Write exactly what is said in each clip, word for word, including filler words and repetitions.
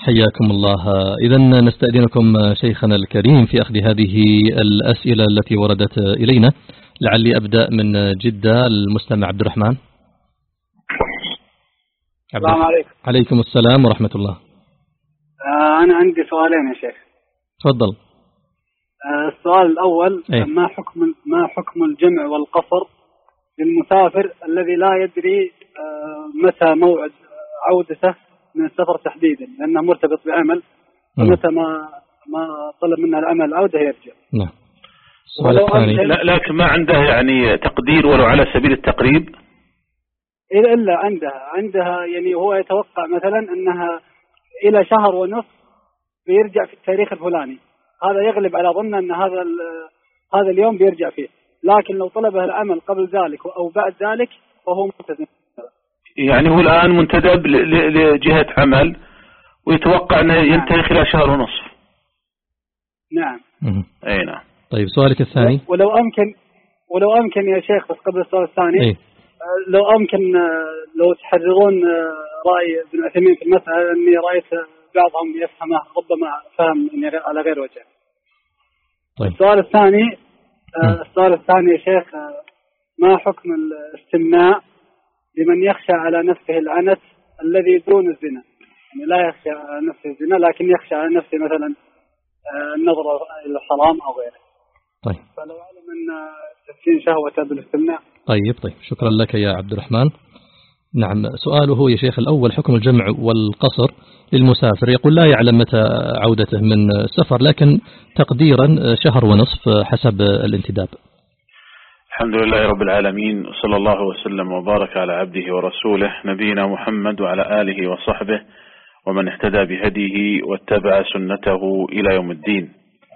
حياكم الله. إذا نستأذنكم شيخنا الكريم في أخذ هذه الأسئلة التي وردت إلينا. لعلي أبدأ من جدة. المستمع عبد الرحمن. السلام عليكم. عليكم السلام ورحمة الله. آه أنا عندي سؤالين يا شيخ. تفضل. آه السؤال الأول، أي. ما حكم ما حكم الجمع والقصر للمسافر الذي لا يدري آه متى موعد عودته من السفر تحديدا، لأنه مرتبط بعمل، ومتى ما ما طلب منه العمل العودة يرجع. نعم. السؤال الثاني. لا لكن ما عنده يعني تقدير ولو على سبيل التقريب. إلا إلا عندها عندها يعني هو يتوقع مثلا أنها إلى شهر ونصف بيرجع في التاريخ الفلاني، هذا يغلب على ظنه أن هذا هذا اليوم بيرجع فيه، لكن لو طلبه العمل قبل ذلك أو بعد ذلك فهو ملتزم. يعني هو الآن منتدب لجهة عمل ويتوقع أنه ينتهي خلال شهر ونصف. نعم. أي نعم. طيب سؤالك الثاني. ولو أمكن ولو أمكن يا شيخ، بس قبل السؤال الثاني. أي. لو أمكن لو تحررون رأي ابن عثيمين في المسألة، أني رأيت بعضهم يفهمه ربما فهم على غير وجه. طيب. السؤال الثاني السؤال الثاني يا شيخ، ما حكم الاستمناء لمن يخشى على نفسه العنت الذي دون الزنا؟ يعني لا يخشى على نفسه الزنا لكن يخشى على نفسه مثلا النظر إلى الحرام أو غيره. طيب. فلو علم أن تسكين شهوته بالاستمناء. طيب طيب شكرا لك يا عبد الرحمن. نعم، سؤاله يا شيخ الأول، حكم الجمع والقصر للمسافر. يقول لا يعلم متى عودته من السفر، لكن تقديرا شهر ونصف حسب الانتداب. الحمد لله رب العالمين، وصلى الله وسلم وبارك على عبده ورسوله نبينا محمد وعلى آله وصحبه ومن اهتدى بهديه واتبع سنته إلى يوم الدين.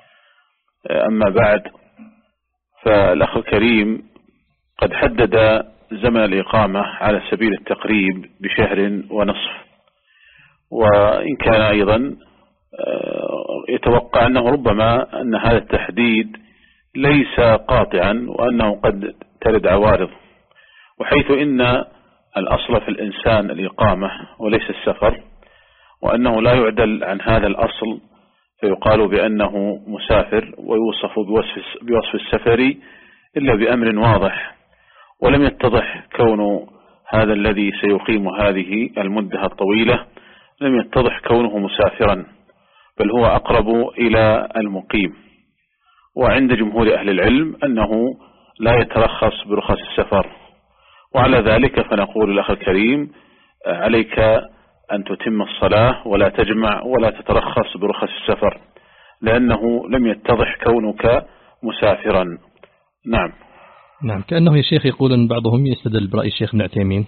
أما بعد، فالأخ الكريم قد حدد زمن الإقامة على سبيل التقريب بشهر ونصف، وإن كان أيضا يتوقع أنه ربما أن هذا التحديد ليس قاطعا، وأنه قد ترد عوارض، وحيث إن الأصل في الإنسان الإقامة وليس السفر، وأنه لا يعدل عن هذا الأصل فيقال بأنه مسافر ويوصف بوصف, بوصف السفر إلا بأمر واضح، ولم يتضح كون هذا الذي سيقيم هذه المدة الطويلة لم يتضح كونه مسافرا، بل هو أقرب إلى المقيم. وعند جمهور أهل العلم أنه لا يترخص برخص السفر، وعلى ذلك فنقول الأخ الكريم عليك أن تتم الصلاة ولا تجمع ولا تترخص برخص السفر، لأنه لم يتضح كونك مسافرا. نعم. نعم، كأنه يا شيخ يقول أن بعضهم يستدل برأي الشيخ ابن عثيمين.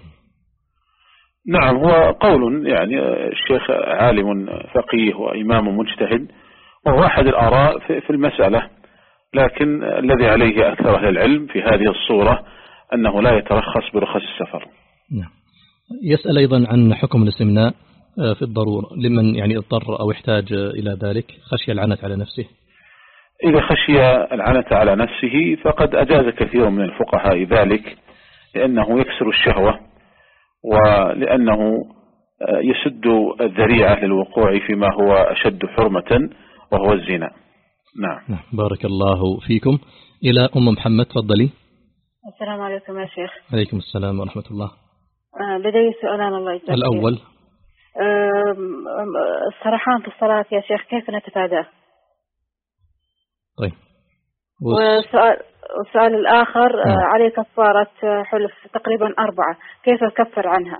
نعم، هو قول يعني الشيخ عالم فقيه وإمام مجتهد، وهو أحد الآراء في المسألة، لكن الذي عليه أكثر أهل العلم في هذه الصورة أنه لا يترخص برخص السفر. نعم. يسأل أيضا عن حكم الاستمناء في الضرورة لمن يعني اضطر أو يحتاج إلى ذلك، خشي العنت على نفسه. إذا خشي العنت على نفسه فقد أجاز كثير من الفقهاء ذلك، لأنه يكسر الشهوة، ولأنه يسد الذريعة للوقوع فيما هو أشد حرمة وهو الزنا. نعم. نعم، بارك الله فيكم. إلى أم محمد، تفضلي. السلام عليكم يا شيخ. عليكم السلام ورحمة الله. آه لدي سؤالان الله يجزاك. الأول، آه السرحان في الصلاة يا شيخ كيف نتفاداه؟ طيب. والسؤال والسؤال الآخر، آه عليه كفارة حلف تقريبا أربعة، كيف أكفر عنها؟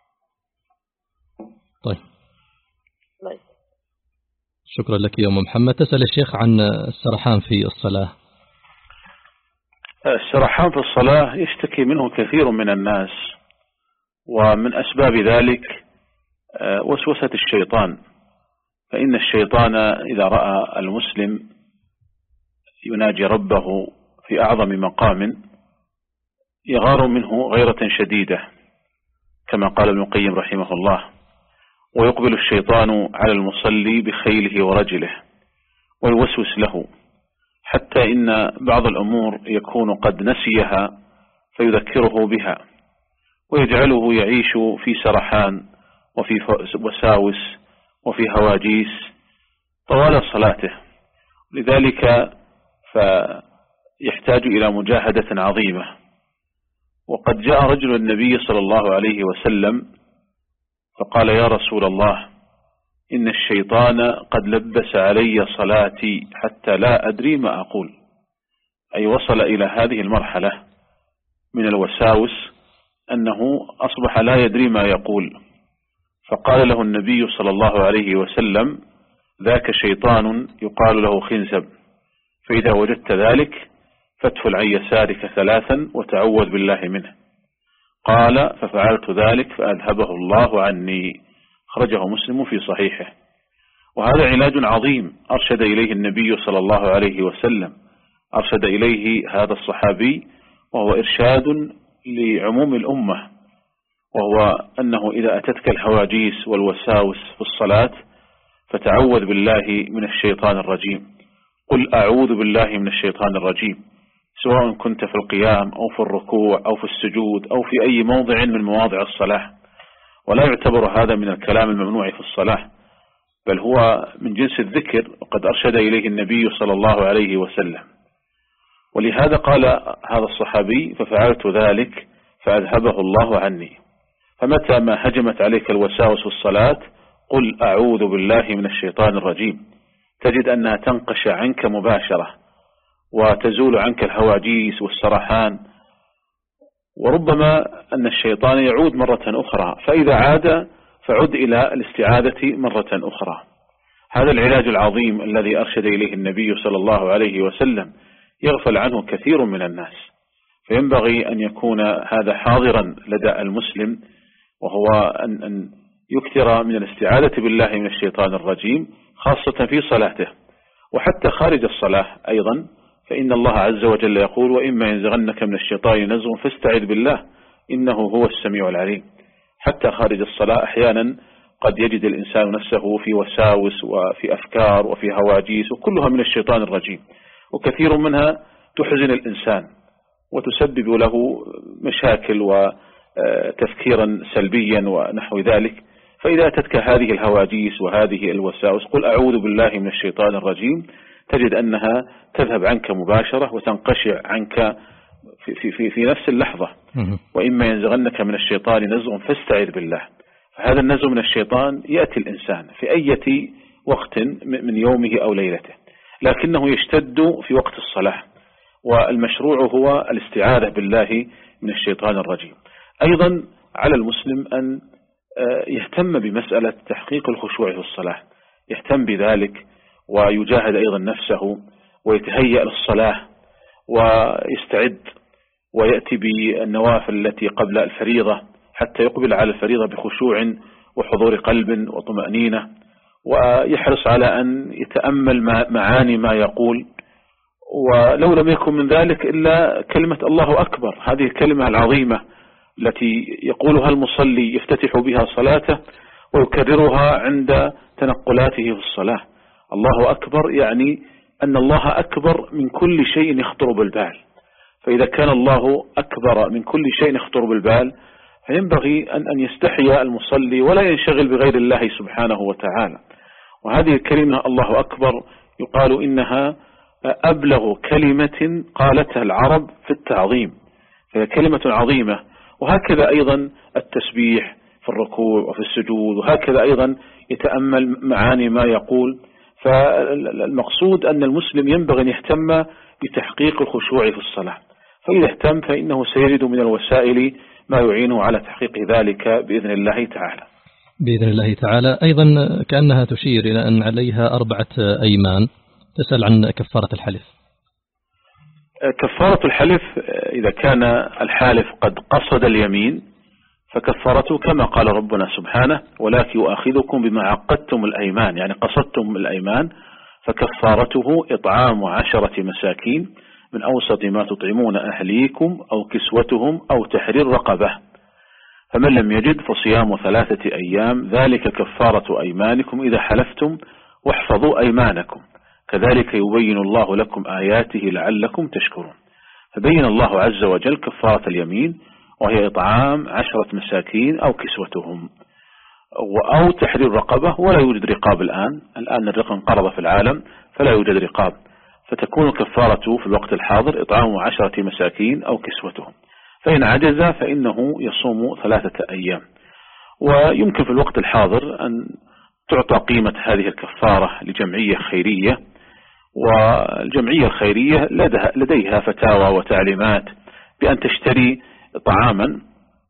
طيب. طيب. شكرا لك يا أم محمد. تسأل الشيخ عن السرحان في الصلاة. السرحان في الصلاة يشتكي منه كثير من الناس، ومن أسباب ذلك وسوسة الشيطان، فإن الشيطان إذا رأى المسلم يناجي ربه في أعظم مقام يغار منه غيرة شديدة، كما قال ابن القيم رحمه الله، ويقبل الشيطان على المصلي بخيله ورجله ويوسوس له، حتى إن بعض الأمور يكون قد نسيها فيذكره بها، ويجعله يعيش في سرحان وفي وساوس وفي هواجيس طوال صلاته، لذلك فيحتاج إلى مجاهدة عظيمة. وقد جاء رجل النبي صلى الله عليه وسلم فقال: يا رسول الله، إن الشيطان قد لبس علي صلاتي حتى لا أدري ما أقول. أي وصل إلى هذه المرحلة من الوساوس أنه أصبح لا يدري ما يقول. فقال له النبي صلى الله عليه وسلم: ذاك شيطان يقال له خنزب، فإذا وجدت ذلك فادفل عن يسارك ثلاثا وتعوذ بالله منه. قال: ففعلت ذلك فأذهبه الله عني. خرجه مسلم في صحيحه. وهذا علاج عظيم أرشد إليه النبي صلى الله عليه وسلم، أرشد إليه هذا الصحابي، وهو إرشاد لعموم الأمة، وهو أنه إذا أتتك الهواجيس والوساوس في الصلاة فتعوذ بالله من الشيطان الرجيم. قل أعوذ بالله من الشيطان الرجيم، سواء كنت في القيام أو في الركوع أو في السجود أو في أي موضع من مواضع الصلاة. ولا يعتبر هذا من الكلام الممنوع في الصلاة، بل هو من جنس الذكر، وقد أرشد إليه النبي صلى الله عليه وسلم. ولهذا قال هذا الصحابي: ففعلت ذلك فأذهبه الله عني. فمتى ما هجمت عليك الوساوس في الصلاة قل أعوذ بالله من الشيطان الرجيم، تجد أنها تنقشع عنك مباشرة، وتزول عنك الهواجيس والسرحان. وربما أن الشيطان يعود مرة أخرى، فإذا عاد فعد إلى الاستعاذة مرة أخرى. هذا العلاج العظيم الذي أرشد إليه النبي صلى الله عليه وسلم يغفل عنه كثير من الناس، فينبغي أن يكون هذا حاضرا لدى المسلم، وهو أن, أن يكثر من الاستعاذة بالله من الشيطان الرجيم، خاصة في صلاته وحتى خارج الصلاة أيضا. فإن الله عز وجل يقول: وإما ينزغنك من الشيطان نزغ فاستعذ بالله إنه هو السميع العليم. حتى خارج الصلاة أحيانا قد يجد الإنسان نفسه في وساوس وفي أفكار وفي هواجيس، وكلها من الشيطان الرجيم، وكثير منها تحزن الإنسان وتسبب له مشاكل وتفكيرا سلبيا ونحو ذلك. فإذا أتتك هذه الهواجيس وهذه الوساوس قل أعوذ بالله من الشيطان الرجيم، تجد أنها تذهب عنك مباشرة وتنقشع عنك في, في, في, في نفس اللحظة. وإما ينزغنك من الشيطان نزغ فاستعذ بالله. فهذا النزغ من الشيطان يأتي الإنسان في أي وقت من يومه أو ليلته، لكنه يشتد في وقت الصلاة، والمشروع هو الاستعاذة بالله من الشيطان الرجيم. أيضا على المسلم أن يهتم بمسألة تحقيق الخشوع في الصلاة، يهتم بذلك ويجاهد أيضا نفسه ويتهيأ للصلاة ويستعد ويأتي بالنوافل التي قبل الفريضة حتى يقبل على الفريضة بخشوع وحضور قلب وطمأنينة، ويحرص على أن يتأمل معاني ما يقول. ولو لم يكن من ذلك إلا كلمة الله أكبر، هذه الكلمة العظيمة التي يقولها المصلي يفتتح بها صلاته ويكررها عند تنقلاته في الصلاة. الله أكبر يعني أن الله أكبر من كل شيء يخطر بالبال. فإذا كان الله أكبر من كل شيء يخطر بالبال فينبغي أن أن يستحيا المصلي ولا ينشغل بغير الله سبحانه وتعالى. وهذه الكلمة الله أكبر يقال إنها أبلغ كلمة قالتها العرب في التعظيم، فهي كلمة عظيمة. وهكذا أيضا التسبيح في الركوع وفي السجود، وهكذا أيضا يتأمل معاني ما يقول. فالمقصود أن المسلم ينبغي أن يهتم بتحقيق الخشوع في الصلاة، فإذا اهتم فإنه سيجد من الوسائل ما يعينه على تحقيق ذلك بإذن الله تعالى. بإذن الله تعالى. أيضا كأنها تشير إلى أن عليها أربعة أيمان، تسأل عن كفارة الحلف. كفارة الحلف إذا كان الحالف قد قصد اليمين فكفارته كما قال ربنا سبحانه: ولكن يؤاخذكم بما عقدتم الأيمان، يعني قصدتم الأيمان، فكفارته إطعام عشرة مساكين من أوسط ما تطعمون أهليكم أو كسوتهم أو تحرير رقبة، فمن لم يجد فصيام ثلاثة أيام، ذلك كفارة أيمانكم إذا حلفتم واحفظوا أيمانكم، كذلك يبين الله لكم آياته لعلكم تشكرون. فبين الله عز وجل كفارة اليمين، وهي إطعام عشرة مساكين أو كسوتهم. أو تحرير رقبة، ولا يوجد رقاب الآن الآن الرق انقرض في العالم فلا يوجد رقاب، فتكون الكفارة في الوقت الحاضر إطعام عشرة مساكين أو كسوتهم، فإن عجز فإنه يصوم ثلاثة أيام. ويمكن في الوقت الحاضر أن تعطى قيمة هذه الكفارة لجمعية خيرية، والجمعية الخيرية لديها فتاوى وتعليمات بأن تشتري طعاما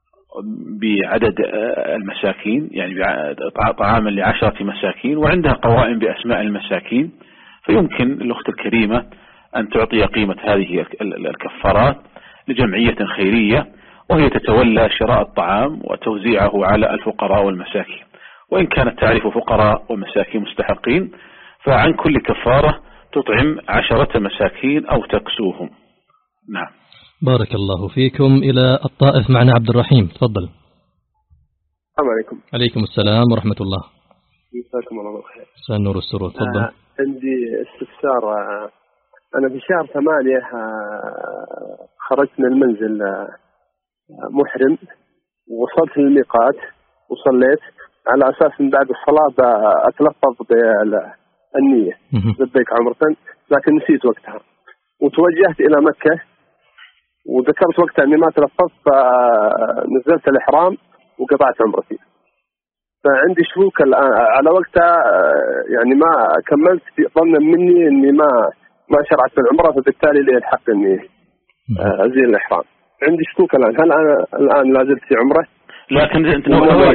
بعدد المساكين، يعني طعاما لعشرة مساكين، وعندها قوائم بأسماء المساكين، فيمكن الأخت الكريمة أن تعطي قيمة هذه الكفارات لجمعية خيرية، وهي تتولى شراء الطعام وتوزيعه على الفقراء والمساكين. وإن كانت تعرف فقراء ومساكين مستحقين فعن كل كفارة تطعم عشرة مساكين أو تكسوهم. نعم. بارك الله فيكم. إلى الطائف معنا عبد الرحيم، تفضل. السلام عليكم. عليكم السلام ورحمة الله. مساكم الله بالخير. مساء النور والسرور، تفضل. آه عندي استفسار. آه أنا في شهر ثمانية آه خرجت من المنزل آه محرم، ووصلت للميقات وصليت على أساس من بعد الصلاة أتلفظ بالنية لبيك عمرة، لكن نسيت وقتها وتوجهت إلى مكة وذكرت وقتها أني ما تلفظت، فنزلت الإحرام وقطعت عمرتي. فعندي شكوك الآن على وقتها، يعني ما كملت ظنا مني أني ما ما شرعت العمرة، فبالتالي لي الحق أني أزيل الإحرام. عندي شكوك الآن، هل أنا الآن لا زلت في عمرة؟ لكن أنت ناوي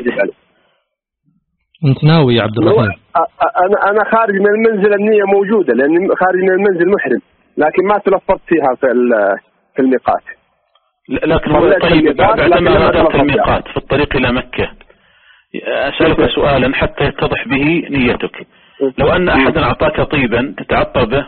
أنت ناوي يا عبد الرحيم؟ أنا أنا خارج من المنزل النية موجودة، لأني خارج من المنزل محرم، لكن ما تلفظت فيها في في الميقات. لكن طيب بعدما غادرت الميقات في الطريق إلى مكة، أسألك سؤالا حتى يتضح به نيتك. لو أن أحدا أعطاك طيبا تتعطر به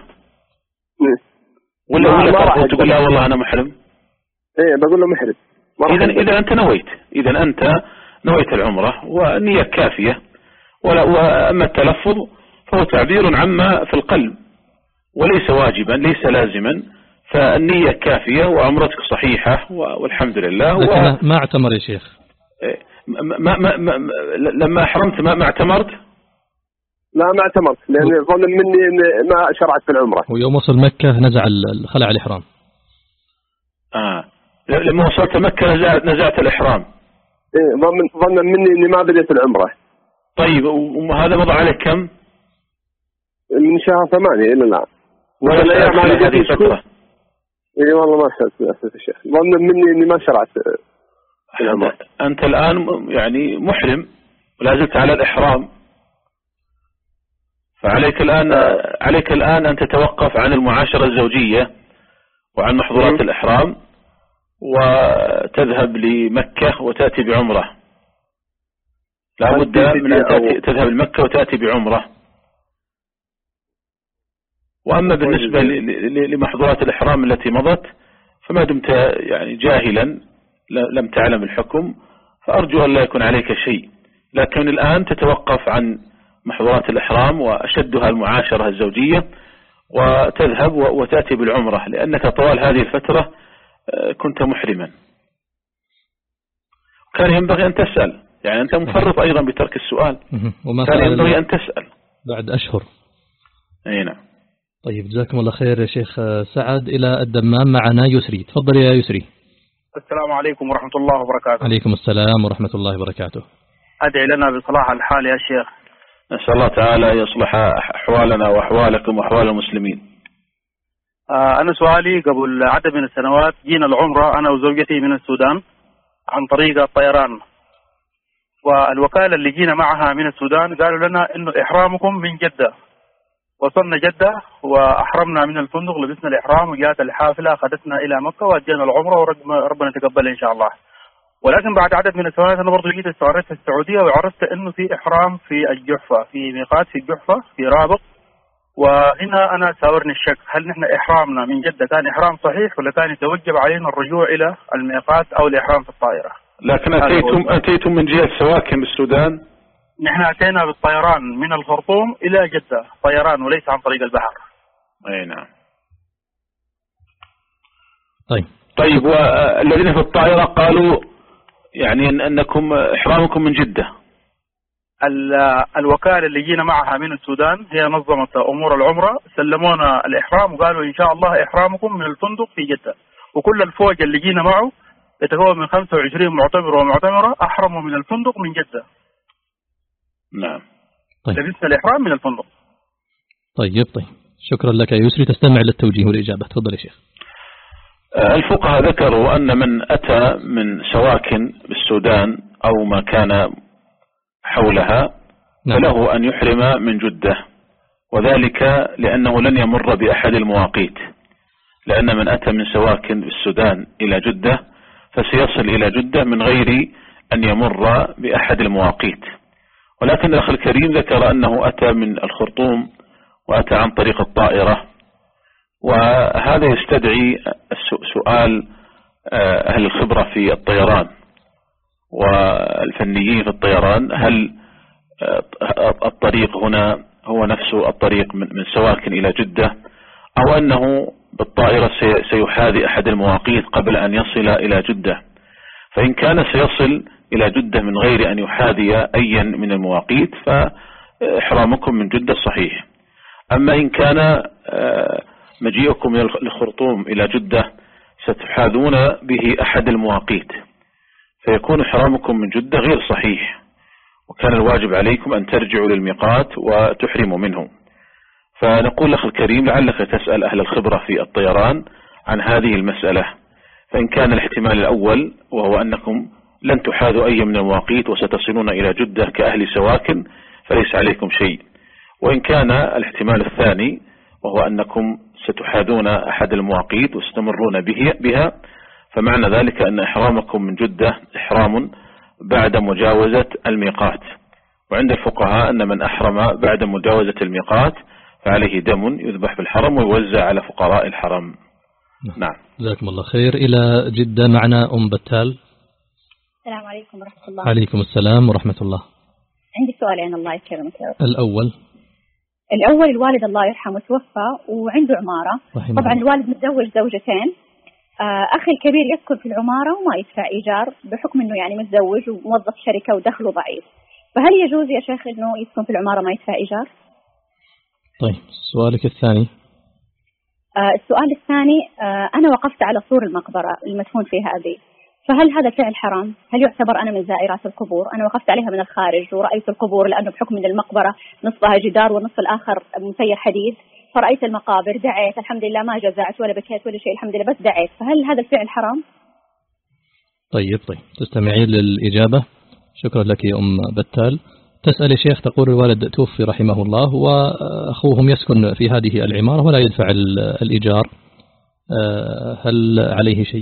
ولا ولا تقول لا والله أنا محرم؟ إيه بقول له محرم. إذا إذا أنت نويت، إذا أنت نويت العمرة والنية كافية، ولا وأما التلفظ فهو تعبير عما في القلب وليس واجبا ليس لازما، فالنية كافية وعمرتك صحيحة والحمد لله. لكن و... ما اعتمر يا شيخ. ما ما ما لما أحرمت ما ما اعتمرت؟ لا ما اعتمرت، لأن ظن مني إن ما شرعت في العمرة. ويوم وصل مكة نزع خلع الإحرام. آه لما وصلت مكة نزعت نزعت الإحرام. إيه ظن ظن مني إني ما بديت العمرة. طيب وهذا مضى عليك كم؟ من شهر ثمانية إلى الآن. ولا لا ما هذه الفترة؟ إيه والله ما سألت يا شيخ، ظن مني إني ما شرعت في العمرة. أنت الآن يعني محرم ولا زلت على الإحرام، فعليك الآن آه. عليك الآن أن تتوقف عن المعاشرة الزوجية وعن محظورات الإحرام، وتذهب لمكة وتأتي بعمرة. لا بد من أن تأتي تذهب لمكة وتأتي بعمرة. وأما بالنسبة لمحظورات الإحرام التي مضت فما دمت يعني جاهلا لم تعلم الحكم، فأرجو أن لا يكون عليك شيء، لكن الآن تتوقف عن محظورات الإحرام وأشدها المعاشرة الزوجية، وتذهب وتأتي بالعمرة، لأنك طوال هذه الفترة كنت محرما. كان ينبغي أن تسأل، يعني أنت مفرط أيضا بترك السؤال، كان ينبغي أن تسأل بعد أشهر. أي نعم. طيب جزاكم الله خير يا شيخ سعد. إلى الدمام معنا يسري، تفضل يا يسري. السلام عليكم ورحمة الله وبركاته. عليكم السلام ورحمة الله وبركاته. أدعي لنا بصلاح الحال يا شيخ. نسأل الله تعالى يصلح أحوالنا وأحوالكم وأحوال المسلمين. آه أنا سؤالي، قبل عدد من السنوات جينا العمرة أنا وزوجتي من السودان عن طريق الطيران، والوكالة اللي جينا معها من السودان قالوا لنا إنه إحرامكم من جدة. وصلنا جدة وأحرمنا من الفندق، لبسنا الإحرام وجاءت الحافلة أخذتنا إلى مكة وأجينا العمرة وربنا تقبل إن شاء الله. ولكن بعد عدد من السنوات أنا برضو جيت استعرضت في السعودية وعرفت إنه في إحرام في الجحفة، في ميقات في الجحفة في رابط، وهنا أنا ساورني الشك، هل نحن إحرامنا من جدة كان إحرام صحيح ولا كان يتوجب علينا الرجوع إلى الميقات أو الإحرام في الطائرة؟ لكن أتيتم أتيتم من جهة سواكن بالسودان؟ نحن أتينا بالطيران من الخرطوم إلى جدة، طيران وليس عن طريق البحر. أي نعم. طيب طيب والذين في الطائرة قالوا يعني أنكم إحرامكم من جدة؟ الوكالة اللي جينا معها من السودان هي نظمت أمور العمرة، سلمونا الإحرام وقالوا إن شاء الله إحرامكم من الفندق في جدة، وكل الفوج اللي جينا معه يتكون من خمسة وعشرين معتمر ومعتمرة أحرموا من الفندق من جدة. نعم. طيب. لبسنا الإحرام من الفندق. طيب طيب شكرا لك يا يسري، تستمع للتوجيه والإجابة. تفضل يا شيخ. الفقهاء ذكروا أن من أتى من سواكن بالسودان أو ما كان حولها نعم. فله أن يحرم من جدة، وذلك لأنه لن يمر بأحد المواقيت، لأن من أتى من سواكن بالسودان إلى جدة فسيصل إلى جدة من غير أن يمر بأحد المواقيت. ولكن الأخ الكريم ذكر أنه أتى من الخرطوم وأتى عن طريق الطائرة، وهذا يستدعي سؤال أهل الخبرة في الطيران والفنيين في الطيران، هل الطريق هنا هو نفسه الطريق من سواكن إلى جدة، أو أنه بالطائرة سيحاذي أحد المواقيت قبل أن يصل إلى جدة. فإن كان سيصل إلى جدة من غير أن يحاذي أيا من المواقيت فإحرامكم من جدة صحيح. أما إن كان مجيئكم من الخرطوم إلى جدة ستحاذون به أحد المواقيت فيكون إحرامكم من جدة غير صحيح، وكان الواجب عليكم أن ترجعوا للميقات وتحرموا منه. فنقول لأخي الكريم لعلك تسأل أهل الخبرة في الطيران عن هذه المسألة، فإن كان الاحتمال الأول وهو أنكم لن تحاذوا أي من المواقيت وستصلون إلى جدة كأهل سواكن فليس عليكم شيء، وإن كان الاحتمال الثاني وهو أنكم ستحاذون أحد المواقيت وستمرون بها فمعنى ذلك أن إحرامكم من جدة إحرام بعد مجاوزة الميقات. وعند الفقهاء أن من أحرم بعد مجاوزة الميقات فعليه دم يذبح في الحرم ويوزع على فقراء الحرم. نعم. جزاكم الله خير. إلى جدة معنا أم بتال. السلام عليكم ورحمة الله. عليكم السلام ورحمة الله. عندي سؤالين الله يكرمك. الأول الأول الوالد الله يرحمه توفى وعنده عمارة، طبعا الله. الوالد متزوج زوجتين، أخي الكبير يسكن في العمارة وما يدفع إيجار بحكم أنه يعني متزوج وموظف شركة ودخله ضعيف، فهل يجوز يا شيخ أنه يسكن في العمارة ما يدفع إيجار؟ طيب سؤالك الثاني. آه السؤال الثاني، آه أنا وقفت على سور المقبرة المدفون فيها أبي، فهل هذا الفعل حرام؟ هل يعتبر أنا من زائرات القبور؟ أنا وقفت عليها من الخارج ورأيت القبور لأنه بحكم أن المقبرة نصفها جدار والنصف الآخر مسير حديد، فرأيت المقابر دعيت، الحمد لله ما جزعت ولا بكيت ولا شيء الحمد لله بس دعيت، فهل هذا الفعل حرام؟ طيب طيب تستمعين للإجابة. شكرا لك يا أم بتال. تسأل يا شيخ، تقول الوالد توفي رحمه الله وأخوهم يسكن في هذه العمارة ولا يدفع الإيجار، هل عليه شيء؟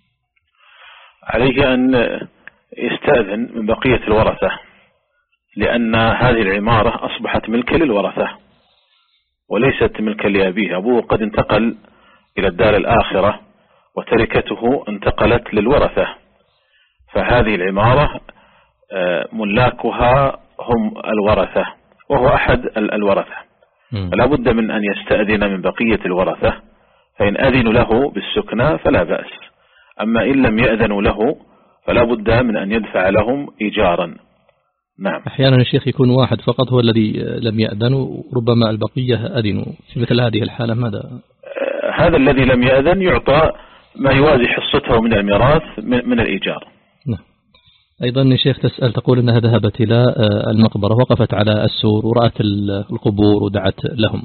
عليه أن يستأذن من بقية الورثة، لأن هذه العمارة أصبحت ملكا للورثة وليست ملكا لأبيه. أبوه قد انتقل إلى الدار الآخرة وتركته انتقلت للورثة، فهذه العمارة ملاكها هم الورثة وهو أحد الورثة، فلا بد من أن يستأذن من بقية الورثة، فإن أذنوا له بالسكنى فلا بأس، أما إن لم يأذنوا له فلا بد من أن يدفع لهم إيجارا. نعم. أحيانا الشيخ يكون واحد فقط هو الذي لم يأذن وربما البقية أذنوا، في مثل هذه الحالة ماذا؟ هذا الذي لم يأذن يعطى ما يوازي حصته من الميراث من الإيجار. نعم. أيضا الشيخ تسأل، تقول أنها ذهبت إلى المقبرة وقفت على السور ورأت القبور ودعت لهم.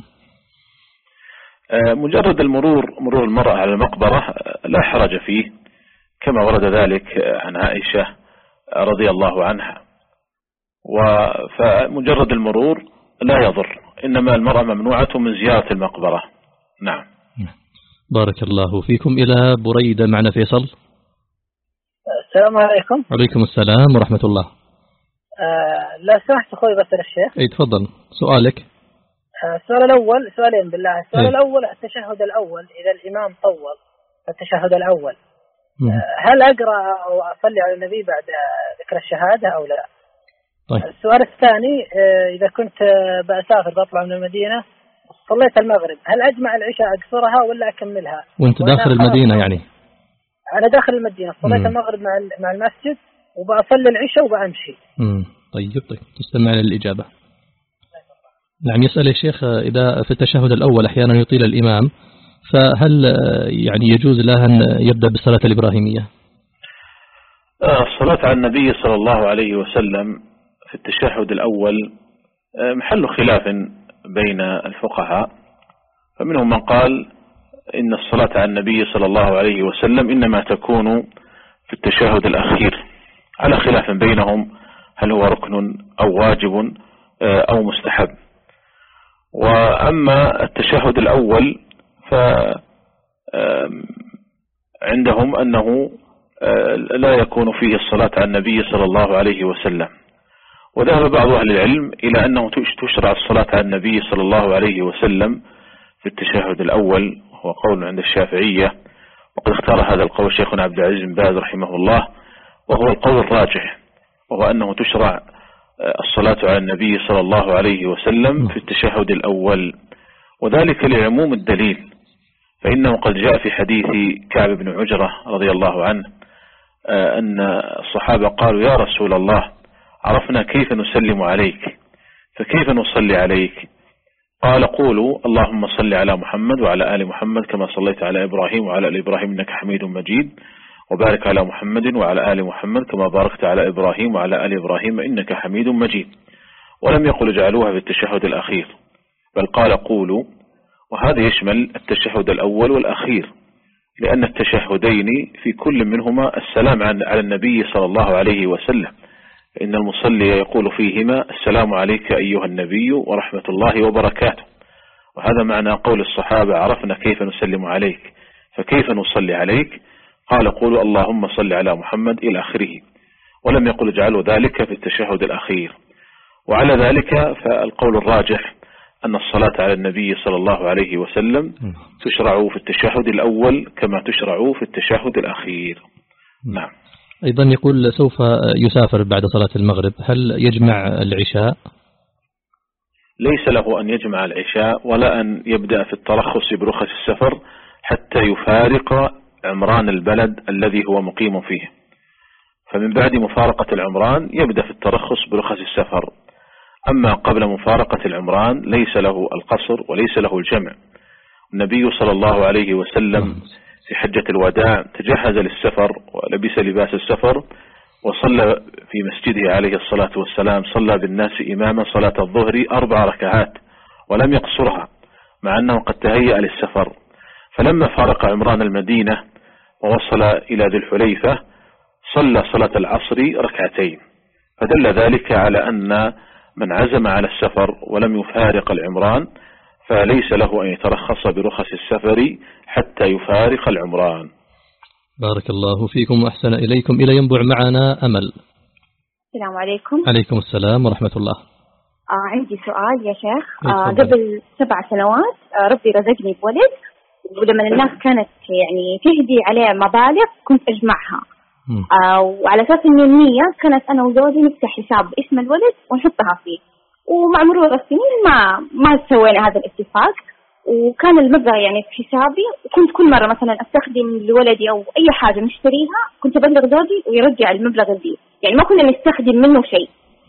مجرد المرور مرور المرأة على المقبرة لا حرج فيه، كما ورد ذلك عن عائشة رضي الله عنها، فمجرد المرور لا يضر، إنما المرأة ممنوعة من زيارة المقبرة. نعم. بارك الله فيكم. إلى بريدة معنا فيصل. السلام عليكم. عليكم السلام ورحمة الله. آه لا سمحت أخوي بسأل الشيخ. أي تفضل سؤالك. آه السؤال الأول سؤالين بالله. السؤال أي. الأول التشهد الأول إذا الإمام طول التشهد الأول آه هل أقرأ أو أصلي على النبي بعد ذكر الشهادة أو لا؟ طيب. السؤال الثاني آه إذا كنت بأسافر بطلع من المدينة صليت المغرب هل أجمع العشاء أقصرها ولا أكملها؟ وأنت داخل المدينة يعني؟ أنا داخل المدينة صليت المغرب مع مع المسجد وبأصلي العشاء وبأمشي. مم. طيب طيب تستمعنا للإجابة. نعم، يسأل الشيخ إذا في التشهد الأول أحيانا يطيل الإمام، فهل يعني يجوز له أن يبدأ بالصلاة الإبراهيمية؟ الصلاة على النبي صلى الله عليه وسلم في التشهد الأول محل خلاف بين الفقهاء، فمنهم من قال إن الصلاة على النبي صلى الله عليه وسلم إنما تكون في التشهد الأخير، على خلاف بينهم هل هو ركن أو واجب أو مستحب. وأما التشهد الأول فعندهم أنه لا يكون فيه الصلاة على النبي صلى الله عليه وسلم، وذهب بعض أهل العلم إلى أنه تشرع الصلاة على النبي صلى الله عليه وسلم في التشهد الأول، هو قول عند الشافعية، وقد اختار هذا القول شيخنا عبد العزيز بن باز رحمه الله، وهو القول الراجح، وهو أنه تشرع الصلاة على النبي صلى الله عليه وسلم في التشهد الأول، وذلك لعموم الدليل، فإنه قد جاء في حديث كعب بن عجرة رضي الله عنه أن الصحابة قالوا يا رسول الله عرفنا كيف نسلم عليك فكيف نصلي عليك؟ قال قولوا اللهم صل على محمد وعلى آل محمد كما صليت على إبراهيم وعلى آل إبراهيم إنك حميد مجيد، وبارك على محمد وعلى آل محمد كما باركت على إبراهيم وعلى آل إبراهيم إنك حميد مجيد. ولم يقل اجعلوها في التشهد الأخير، بل قال قولوا، وهذا يشمل التشهد الأول والأخير، لأن التشهدين في كل منهما السلام على النبي صلى الله عليه وسلم، إن المصلي يقول فيهما السلام عليك أيها النبي ورحمة الله وبركاته. وهذا معنى قول الصحابة عرفنا كيف نسلم عليك فكيف نصلي عليك؟ قال قولوا اللهم صل على محمد إلى آخره، ولم يقل اجعلوا ذلك في التشهد الأخير. وعلى ذلك فالقول الراجح أن الصلاة على النبي صلى الله عليه وسلم تشرع في التشهد الأول كما تشرع في التشهد الأخير. نعم. أيضا يقول سوف يسافر بعد صلاة المغرب، هل يجمع العشاء؟ ليس له أن يجمع العشاء ولا أن يبدأ في الترخص برخص السفر حتى يفارق عمران البلد الذي هو مقيم فيه، فمن بعد مفارقة العمران يبدأ في الترخص برخص السفر. أما قبل مفارقة العمران ليس له القصر وليس له الجمع. النبي صلى الله عليه وسلم في حجة الوداع تجهز للسفر ولبس لباس السفر، وصلى في مسجده عليه الصلاة والسلام، صلى بالناس إماما صلاة الظهر أربع ركعات ولم يقصرها، مع أنه قد تهيأ للسفر. فلما فارق عمران المدينة ووصل إلى ذي الحليفة صلى صلاة العصر ركعتين، فدل ذلك على أن من عزم على السفر ولم يفارق العمران فليس له أن يترخص برخص السفر حتى يفارق العمران. بارك الله فيكم وأحسن إليكم. إلى ينبع معنا أمل. السلام عليكم. عليكم السلام ورحمة الله. آه عندي سؤال يا شيخ. آه قبل سبع سنوات آه ربي رزقني بولد، ولما الناس كانت يعني تهدي عليه مبالغ كنت أجمعها، آه وعلى أساس إن النية كانت أنا وزوجي نفتح حساب باسم الولد ونحطها فيه، ومع مرور السنين ما ما سوينا هذا الاتفاق، وكان المبلغ يعني في حسابي، وكنت كل مرة مثلا أستخدم لولدي أو أي حاجة نشتريها كنت أبلغ زوجي ويرجع المبلغ دي، يعني ما كنا نستخدم منه شيء.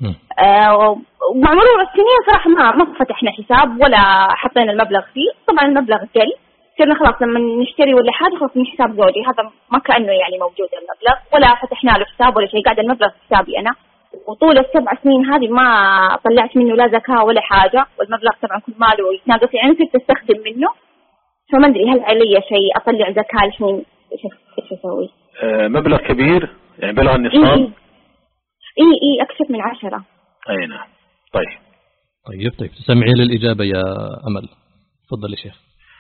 آه ومع مرور السنين صراحة ما ما فتحنا حساب ولا حطينا المبلغ فيه، طبعا المبلغ قل، صرنا خلاص لما نشتري ولا حاجة خلاص من حساب زوجي، هذا ما كأنه يعني موجود المبلغ، ولا فتحنا له حساب ولا شيء، قاعد المبلغ في حسابي أنا. وطول السبع سنين هذه ما طلعت منه لا زكاة ولا حاجة، والمبلغ طبعا كل ماله يتناقص، يعني كنت أستخدم منه، فما أدري هل علي شيء أطلع زكاة الحين إيش إيش أسوي؟ آه مبلغ كبير يعني بلغ النصاب؟ إيه إيه إيه أكثر من عشرة. أي نعم. طيب طيب طيب تسمعين للإجابة يا أمل. تفضل يا شيخ.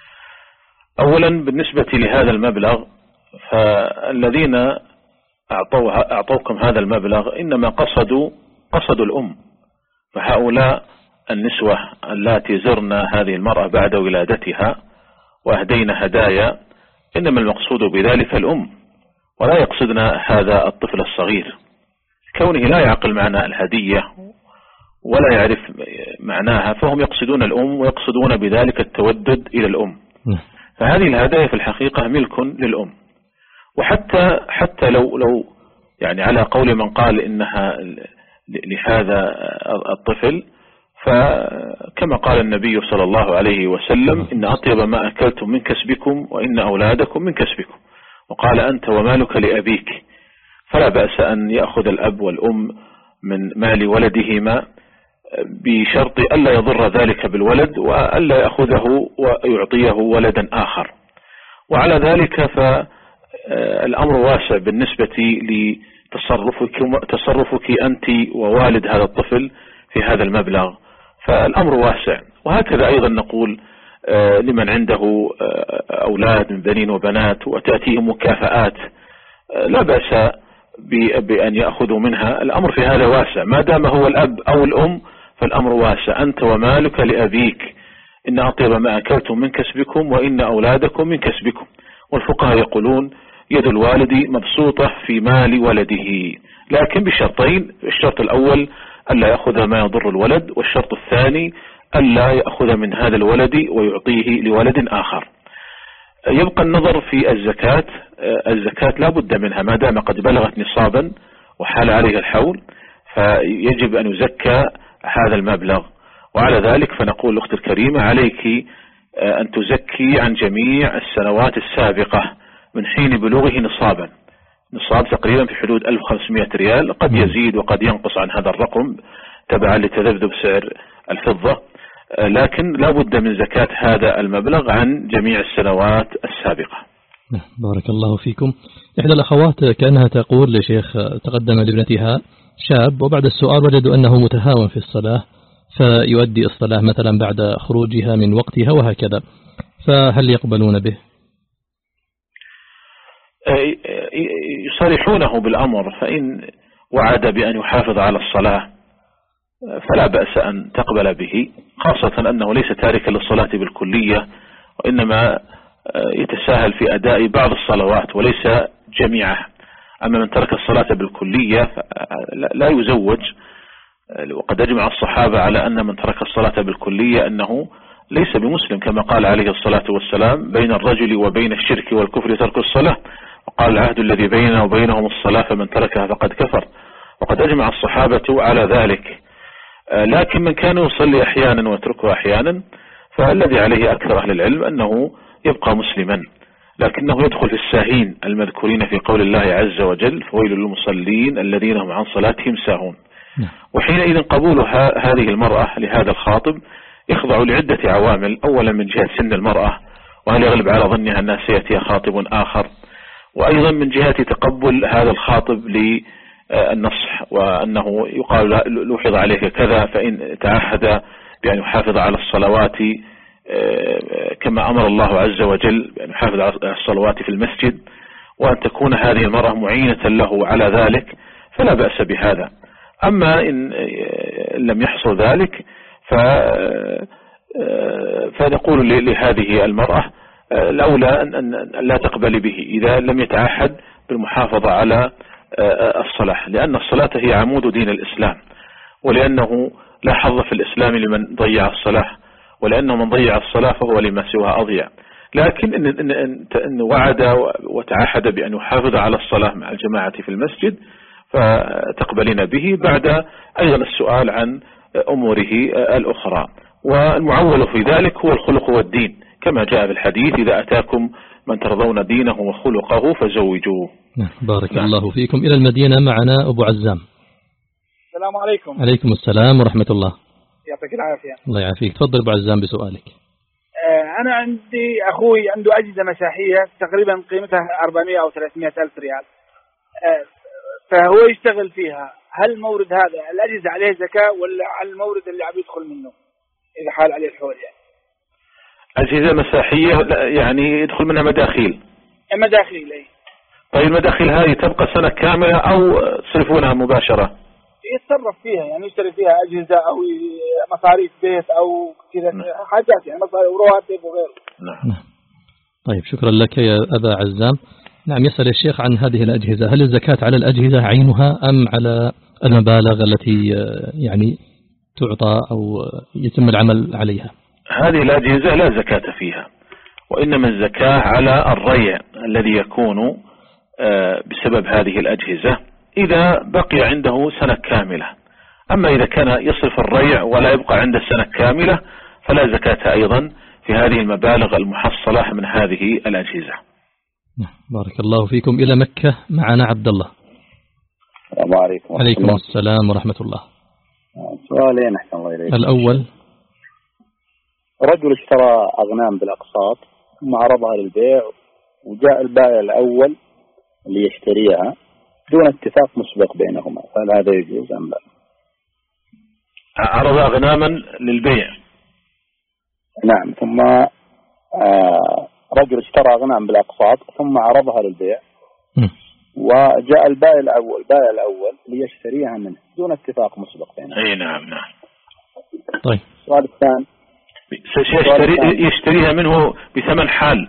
أولا بالنسبة لهذا المبلغ، فالذين أعطوها أعطوكم هذا المبلغ إنما قصدوا قصدوا الأم، فهؤلاء النسوة اللاتي زرن هذه المرأة بعد ولادتها وأهدينا هدايا إنما المقصود بذلك الأم، ولا يقصدنا هذا الطفل الصغير، كونه لا يعقل معنى الهدية ولا يعرف معناها، فهم يقصدون الأم ويقصدون بذلك التودد إلى الأم. فهذه الهدايا في الحقيقة ملك للأم. وحتى حتى لو لو يعني على قول من قال إنها لهذا الطفل. فكما قال النبي صلى الله عليه وسلم إن أطيب ما أكلتم من كسبكم وإن أولادكم من كسبكم، وقال أنت ومالك لأبيك. فلا بأس أن يأخذ الأب والأم من مال ولدهما بشرط ألا يضر ذلك بالولد وألا يأخذه ويعطيه ولدا آخر. وعلى ذلك فالأمر واسع بالنسبة لتصرفك تصرفك أنت ووالد هذا الطفل في هذا المبلغ، فالأمر واسع. وهكذا أيضا نقول لمن عنده أولاد من بنين وبنات وتأتيهم مكافآت لا بأس بأن يأخذوا منها. الأمر في هذا واسع، ما دام هو الأب أو الأم فالأمر واسع. أنت ومالك لأبيك إن أطيب ما أكلتم من كسبكم وإن أولادكم من كسبكم. والفقهاء يقولون يد الوالد مبسوطة في مال ولده، لكن بشرطين: الشرط الأول ألا يأخذ ما يضر الولد، والشرط الثاني ألا يأخذ من هذا الولد ويعطيه لولد آخر. يبقى النظر في الزكاة. الزكاة لا بد منها ما دام قد بلغت نصابا وحال عليها الحول، فيجب أن يزكى هذا المبلغ. وعلى ذلك فنقول الأخت الكريمة عليك أن تزكي عن جميع السنوات السابقة من حين بلوغه نصابا. نصاب تقريبا في حدود ألف وخمسمائة ريال، قد يزيد وقد ينقص عن هذا الرقم تبعا لتذبذب سعر الفضة، لكن لا بد من زكاة هذا المبلغ عن جميع السنوات السابقة. بارك الله فيكم. إحدى الأخوات كأنها تقول لشيخ تقدم لابنتها شاب وبعد السؤال وجدوا أنه متهاون في الصلاة فيؤدي الصلاة مثلا بعد خروجها من وقتها وهكذا، فهل يقبلون به؟ يصرحونه بالأمر، فإن وعد بأن يحافظ على الصلاة فلا بأس أن تقبل به، خاصة أنه ليس تاركا للصلاة بالكلية، وإنما يتساهل في أداء بعض الصلوات وليس جميعها. أما من ترك الصلاة بالكلية لا يزوج. وقد أجمع الصحابة على أن من ترك الصلاة بالكلية أنه ليس بمسلم، كما قال عليه الصلاة والسلام: بين الرجل وبين الشرك والكفر ترك الصلاة، وقال: العهد الذي بيننا وبينهم الصلاة فمن تركها فقد كفر. وقد أجمع الصحابة على ذلك. لكن من كان يصلي أحيانا ويتركه أحيانا فالذي عليه أكثر أهل العلم أنه يبقى مسلما، لكنه يدخل في الساهين المذكورين في قول الله عز وجل: فويل للمصلين الذين هم عن صلاتهم ساهون. وحينئذ قبول هذه المرأة لهذا الخاطب يخضع لعدة عوامل. أولا من جهة سن المرأة، وهل يغلب على ظنها أنها سيأتي خاطب آخر، وأيضا من جهة تقبل هذا الخاطب للنصح، وأنه يقال لوحظ عليك كذا، فإن تعهد بأن يحافظ على الصلوات كما أمر الله عز وجل بأن يحافظ على الصلوات في المسجد، وأن تكون هذه المرأة معينة له على ذلك، فلا بأس بهذا. أما إن لم يحصل ذلك فنقول لهذه المرأة الأولى أن لا تقبل به إذا لم يتعهد بالمحافظة على الصلاة، لأن الصلاة هي عمود دين الإسلام، ولأنه لا حظ في الإسلام لمن ضيع الصلاة، ولأنه من ضيع الصلاة فهو لما سواها أضيع. لكن إن, إن, إن وعد وتعهد بأن يحافظ على الصلاة مع الجماعة في المسجد فتقبلين به، بعد أيضا السؤال عن أموره الأخرى. والمعول في ذلك هو الخلق والدين، كما جاء في الحديث: إذا أتاكم من ترضون دينه وخلقه فزوجوه. بارك نعم. الله فيكم. إلى المدينة معنا أبو عزام. السلام عليكم. عليكم السلام ورحمة الله. يعطيك العافية. الله يعافيك. تفضل أبو عزام بسؤالك. أنا عندي أخوي عنده أجهزة مساحية تقريبا قيمتها أربعمائة أو ثلاثمائة ألف ريال، فهو يشتغل فيها. هل المورد هذا الأجهزة عليه زكاة ولا على المورد اللي عم يدخل منه إذا حال عليه الحول؟ يعني أجهزة مساحية يعني يدخل منها مداخيل. مداخيل أي. طيب المداخيل هذه تبقى سنة كاملة أو تصرفونها مباشرة؟ يتصرف فيها، يعني يشتري فيها أجهزة أو مصاريف بيت أو كذا حاجات، يعني مصاريف ورواتب وغيره. نعم. طيب شكرا لك يا أبا عزام. نعم، يسأل الشيخ عن هذه الأجهزة، هل الزكاة على الأجهزة عينها أم على المبالغ التي يعني تعطى أو يتم العمل عليها؟ هذه الأجهزة لا زكاة فيها، وإنما الزكاة على الريع الذي يكون بسبب هذه الأجهزة إذا بقي عنده سنة كاملة. أما إذا كان يصرف الريع ولا يبقى عنده سنة كاملة فلا زكاة أيضا في هذه المبالغ المحصلة من هذه الأجهزة. بارك الله فيكم. إلى مكة معنا عبد الله. السلام عليكم. عليكم السلام ورحمة الله. سؤالين أحسن الله إليك. الأول، رجل اشترى أغنام بالأقساط ثم عرضها للبيع وجاء البائع الأول اللي يشتريها دون اتفاق مسبق بينهما، فهل هذا يجوز أم لا؟ عرض أغناما للبيع. نعم، ثم آه رجل اشترى أغنام بالأقساط ثم عرضها للبيع وجاء البائع الأول البائع الأول ليشتريها منه دون اتفاق مسبق بينهما. أي نعم نعم. طيب. السؤال الثاني، يشتري يشتريها منه بثمن حال.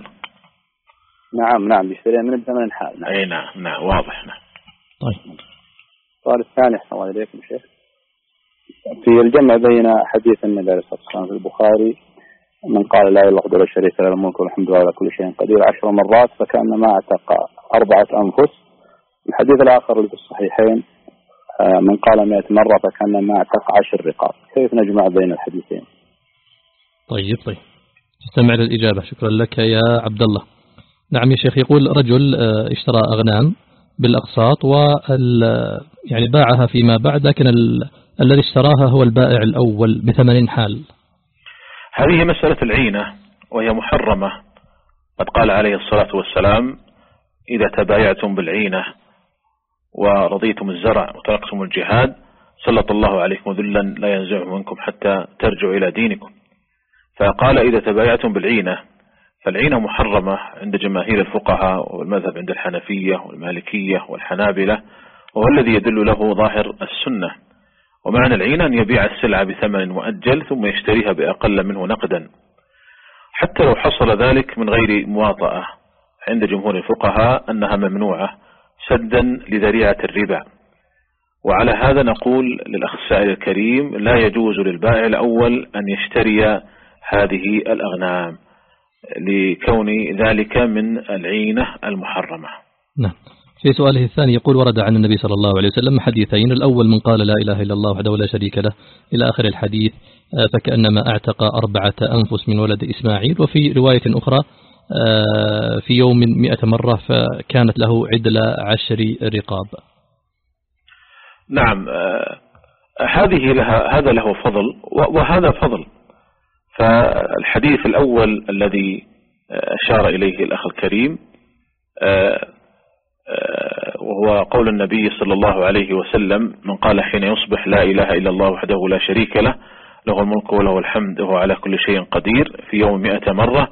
نعم نعم يشتريها منه بثمن حال. نعم. أي نعم نعم واضح. نعم. طيب. السؤال الثاني أحسن الله إليكم شيخ، في الجمع بين حديث النبي عليه الصلاة والسلام في البخاري من قال لا إله إلا الله وحده لا شريك له الملك والحمد لله على كل شيء قدير عشر مرات فكأنما اعتق أربعة أنفس، الحديث الآخر اللي في الصحيحين من قال مئة مرة فكأنما اعتق عشر رقاب، كيف نجمع بين الحديثين؟ طيب طيب استمع للإجابة. شكرا لك يا عبد الله. نعم يا شيخ، يقول رجل اشترى أغنام بالأقساط وال يعني باعها فيما بعد، لكن ال... الذي اشتراها هو البائع الأول بثمن حال. هذه مسألة العينة وهي محرمة. قد قال عليه الصلاة والسلام إذا تبايعتم بالعينة ورضيتم الزرع وتركتم الجهاد سلط الله عليكم ذلا لا ينزعه منكم حتى ترجعوا إلى دينكم. فقال إذا تبايعتم بالعينة، فالعينة محرمة عند جماهير الفقهاء والمذهب عند الحنفية والمالكية والحنابلة، وهو الذي يدل له ظاهر السنة. ومعنى العينة أن يبيع السلعة بثمن مؤجل ثم يشتريها بأقل منه نقدا، حتى لو حصل ذلك من غير مواطأة عند جمهور الفقهاء أنها ممنوعة سدا لذريعة الربا. وعلى هذا نقول للأخ السائل الكريم لا يجوز للبائع الأول أن يشتري هذه الأغنام لكون ذلك من العينة المحرمة. نعم. في سؤاله الثاني يقول ورد عن النبي صلى الله عليه وسلم حديثين، الأول من قال لا إله إلا الله وحده لا شريك له إلى آخر الحديث فكأنما اعتق أربعة أنفس من ولد إسماعيل، وفي رواية أخرى في يوم مئة مرة فكانت له عدل عشر رقاب. نعم، هذه لها هذا له فضل وهذا فضل. فالحديث الأول الذي أشار إليه الأخ الكريم وهو قول النبي صلى الله عليه وسلم من قال حين يصبح لا إله إلا الله وحده لا شريك له له الملك وله الحمد وهو على كل شيء قدير في يوم مئة مرة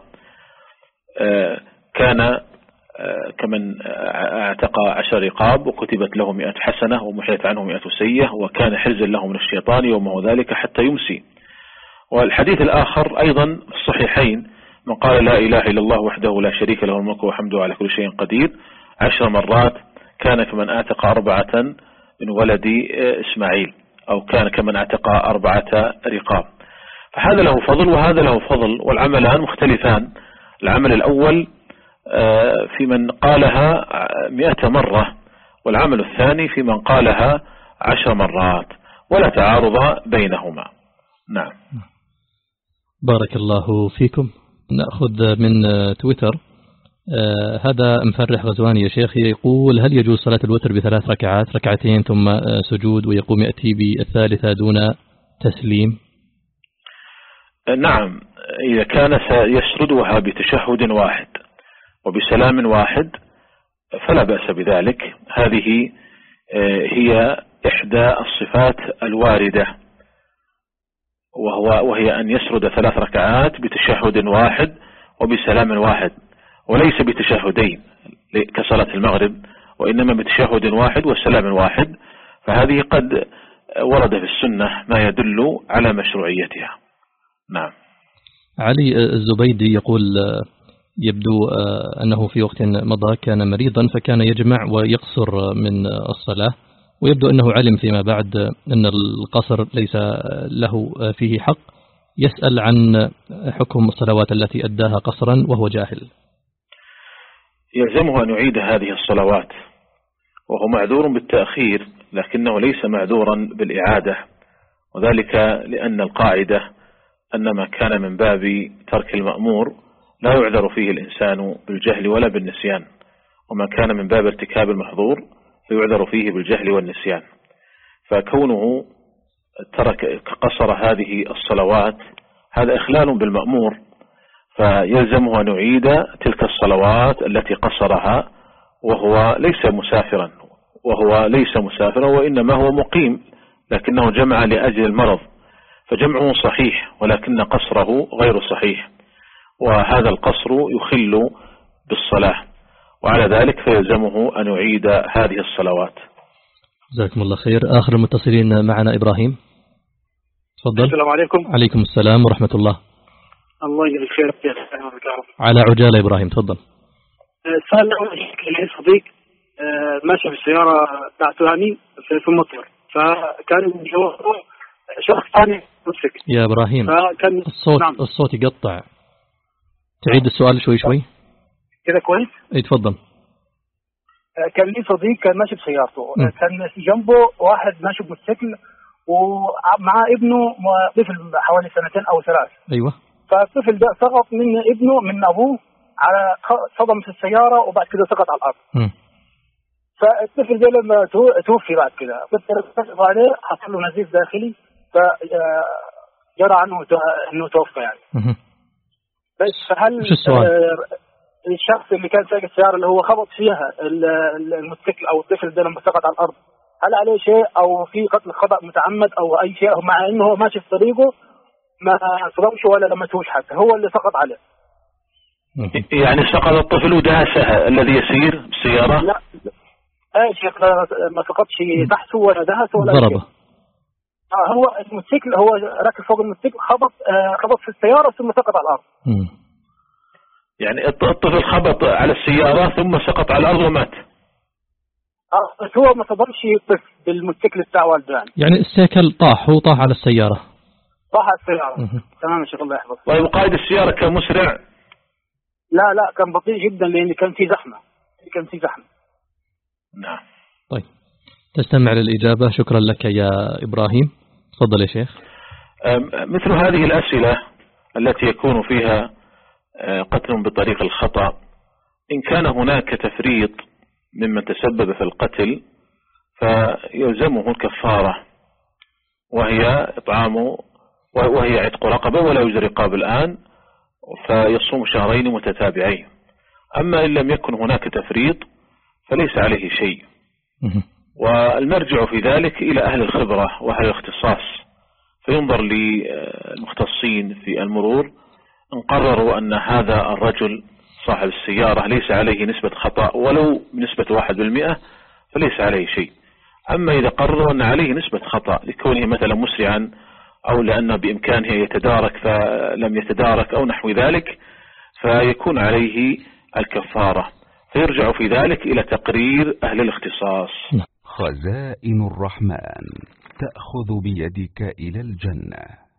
كان كمن اعتق عشر رقاب وكتبت له مئة حسنة ومحيت عنه مئة سيئة وكان حرزا له من الشيطان يومه ذلك حتى يمسي. والحديث الآخر أيضا في الصحيحين من قال لا إله إلا الله وحده لا شريك له الملك وحمده على كل شيء قدير عشر مرات كان كمن اعتق أربعة من ولد إسماعيل أو كان كمن اعتق أربعة رقاب. فهذا له فضل وهذا له فضل، والعملان مختلفان. العمل الأول في من قالها مئة مرة، والعمل الثاني في من قالها عشر مرات، ولا تعارض بينهما. نعم. بارك الله فيكم. نأخذ من تويتر آه هذا مفرح غزواني يا شيخ، يقول هل يجوز صلاة الوتر بثلاث ركعات ركعتين ثم آه سجود ويقوم يأتي بالثالثة دون تسليم؟ نعم، إذا كان سيسردها بتشهد واحد وبسلام واحد فلا بأس بذلك. هذه آه هي إحدى الصفات الواردة، وهو وهي أن يسرد ثلاث ركعات بتشهد واحد وبسلام واحد، وليس بتشهدين كصلاة المغرب، وإنما بتشهد واحد وسلام واحد. فهذه قد ورد في السنة ما يدل على مشروعيتها. نعم. علي الزبيدي يقول يبدو أنه في وقت مضى كان مريضا فكان يجمع ويقصر من الصلاة، ويبدو أنه علم فيما بعد أن القصر ليس له فيه حق، يسأل عن حكم الصلوات التي أداها قصرا وهو جاهل. يلزمه أن يعيد هذه الصلوات، وهو معذور بالتأخير لكنه ليس معذورا بالإعادة، وذلك لأن القاعدة أن ما كان من باب ترك المأمور لا يعذر فيه الإنسان بالجهل ولا بالنسيان، وما كان من باب ارتكاب المحظور فيعذر فيه بالجهل والنسيان. فكونه ترك قصر هذه الصلوات هذا إخلال بالمأمور، فيلزمه أن يعيد تلك الصلوات التي قصرها وهو ليس مسافرا وهو ليس مسافرا وإنما هو مقيم، لكنه جمع لأجل المرض، فجمعه صحيح ولكن قصره غير صحيح، وهذا القصر يخل بالصلاة، وعلى ذلك فيلزمه أن يعيد هذه الصلوات. جزاكم الله خير. آخر المتصلين معنا إبراهيم، تفضل. السلام عليكم. عليكم السلام ورحمة الله. الله يجزيك خير. على عجالة إبراهيم، تفضل. السؤال الأول لي صديق ماشي بالسيارة بعتواني في المطر، فكان شخص ثاني مسك. يا إبراهيم فكان الصوت نعم. الصوت يقطع، تعيد السؤال شوي شوي كده كويس؟ اي تفضل. كان لي صديق كان ماشي بسيارته، م. كان جنبه واحد ماشي بموتوسيكل ومع ابنه طفل حوالي سنتين او ثلاث. ايوه. فالطفل ده سقط من ابنه من ابوه على صدم في السياره وبعد كده سقط على الارض. م. فالطفل ده لما توفي بعد كده كنت عليه حصل له نزيف داخلي فجرى عنه انه توفى يعني. م. بس فهل الشخص اللي كان سايق السياره اللي هو خبط فيها الموتوسيكل او الطفل ده لما سقط على الارض هل عليه شيء او في قتل خطأ متعمد او اي شيء، مع انه هو ماشي في طريقه ما صدمش ولا لمسوش حتى، هو اللي سقط عليه؟ يعني سقط الطفل ودهسه الذي يسير بالسياره؟ لا اي شيخ ما سقطش تحته ولا دهس ولا ضربه. اه هو الموتوسيكل هو راكب فوق الموتوسيكل خبط آه خبط في السياره ثم سقط على الارض. م. يعني الطفل خبط على السياره ثم سقط على الارض ومات. اه بس هو ما صدمش الطفل بالموتوسيكل بتاع والده يعني. يعني السيكل طاح، هو طاح على السياره. طاح على السياره. تمام يا شيخ الله يحفظك. طيب قائد السياره كان مسرع؟ لا لا كان بطيء جدا لان كان في زحمه. كان في زحمه. نعم. طيب تستمع للإجابة. شكرا لك يا إبراهيم. تفضل يا شيخ. مثل هذه الأسئلة التي يكون فيها قتل بطريق الخطأ، إن كان هناك تفريط ممن تسبب في القتل فيلزمه الكفارة، وهي إطعام وهي عتق رقبة ولا يجري رقاب الآن، فيصوم شهرين متتابعين. أما إن لم يكن هناك تفريط فليس عليه شيء، والمرجع في ذلك إلى أهل الخبرة وأهل الاختصاص، فينظر للمختصين في المرور إن قرروا أن هذا الرجل صاحب السيارة ليس عليه نسبة خطأ ولو بنسبة واحد بالمئة فليس عليه شيء. أما إذا قرروا أن عليه نسبة خطأ لكونه مثلا مسرعا أو لأنه بإمكانه يتدارك فلم يتدارك أو نحو ذلك فيكون عليه الكفارة، فيرجع في ذلك إلى تقرير أهل الاختصاص. خزائن الرحمن تأخذ بيدك إلى الجنة.